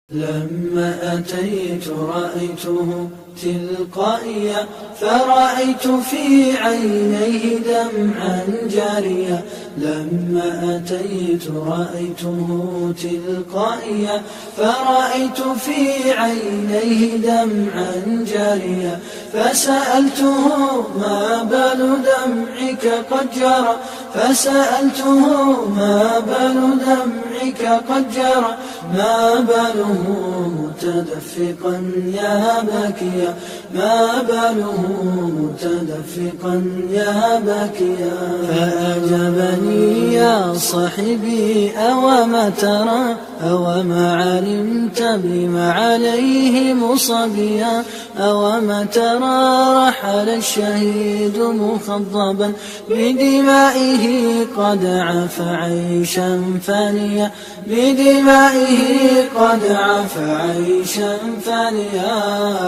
لما أتيت رأيته تلقائيا، فرأيت في عينيه دمعا جاريا. لما أتيت رأيته تلقائيا، فرأيت في عينيه دمعا جاريا. فسألته ما بال دمعك قد جرى، فسألته ما بال دمعك قد جرى، ما باله متدفقا يا باكيا، ما باله متدفقا يا باكيا. فأجابني يا صاحبي أوما ترى، أوما علمت بما عليه مصابيا، أوما ترى رحل الشهيد مخضبا بدمائه قد عاف عيشا فانيا، بدمائه قد عاف عيشا فانيا.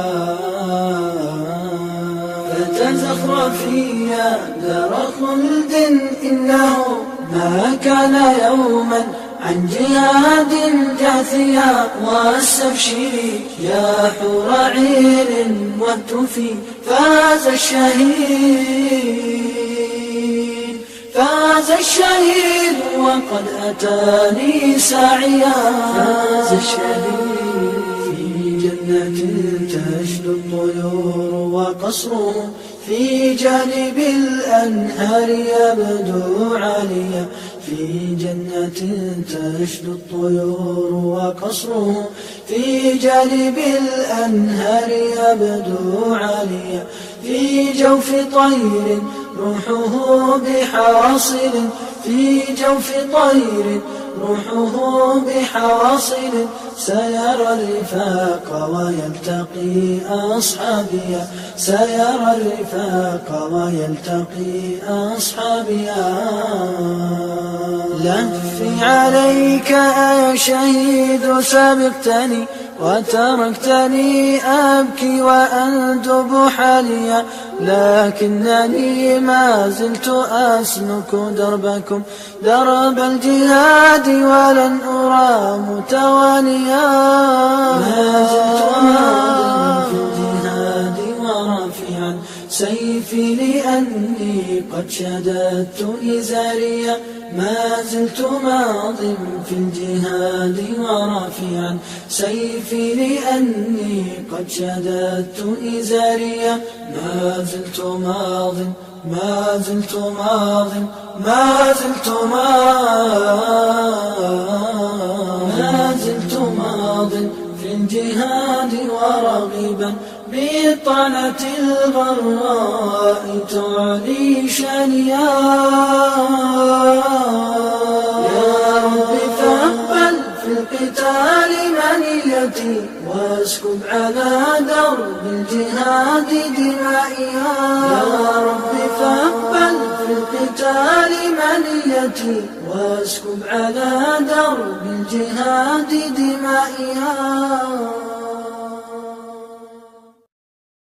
فتزخرفي يا دار خلد إنه ما كان يوما عن جهاد جاثيا. واستبشري يا حور عين واهتفي، فاز الشهيد، فاز الشهيد وقد أتاني ساعيا. فاز الشهيد في جنة تشدو الطيور وقصره في جانب الأنهار يبدو عاليا، في جنة تشدو الطيور وقصره في جانب الأنهار يبدو عاليا. في جوف طير روحه بحواصل، في جوف طير روحه بحواصل، سيرى الرفاق ويلتقي أصحابيا، سيرى الرفاق ويلتقي أصحابيا. لهفي عليك يا شهيد سبقتني، وتركتني أبكي وأندب حاليا، لكنني ما زلت أسلك دربكم درب الجهاد ولن أرى متوانيا. ما زلت ماضيا في الجهاد ورافعا سيفي لأني قد شددت إزاريا، ما زلت ماض في الجهاد ورافعا سيفي لأني قد شددت إزاريا. ما زلت ماض، ما زلت ماض، ما زلت ما زلت ماض في الجهاد ورغبا بالطعنة الغراء تعلي شانيا. يا رب فاقبل في القتال منيتي، واسكب على درب الجهاد دمائيا. يا رب فاقبل في القتال منيتي، واسكب على درب الجهاد دمائيا.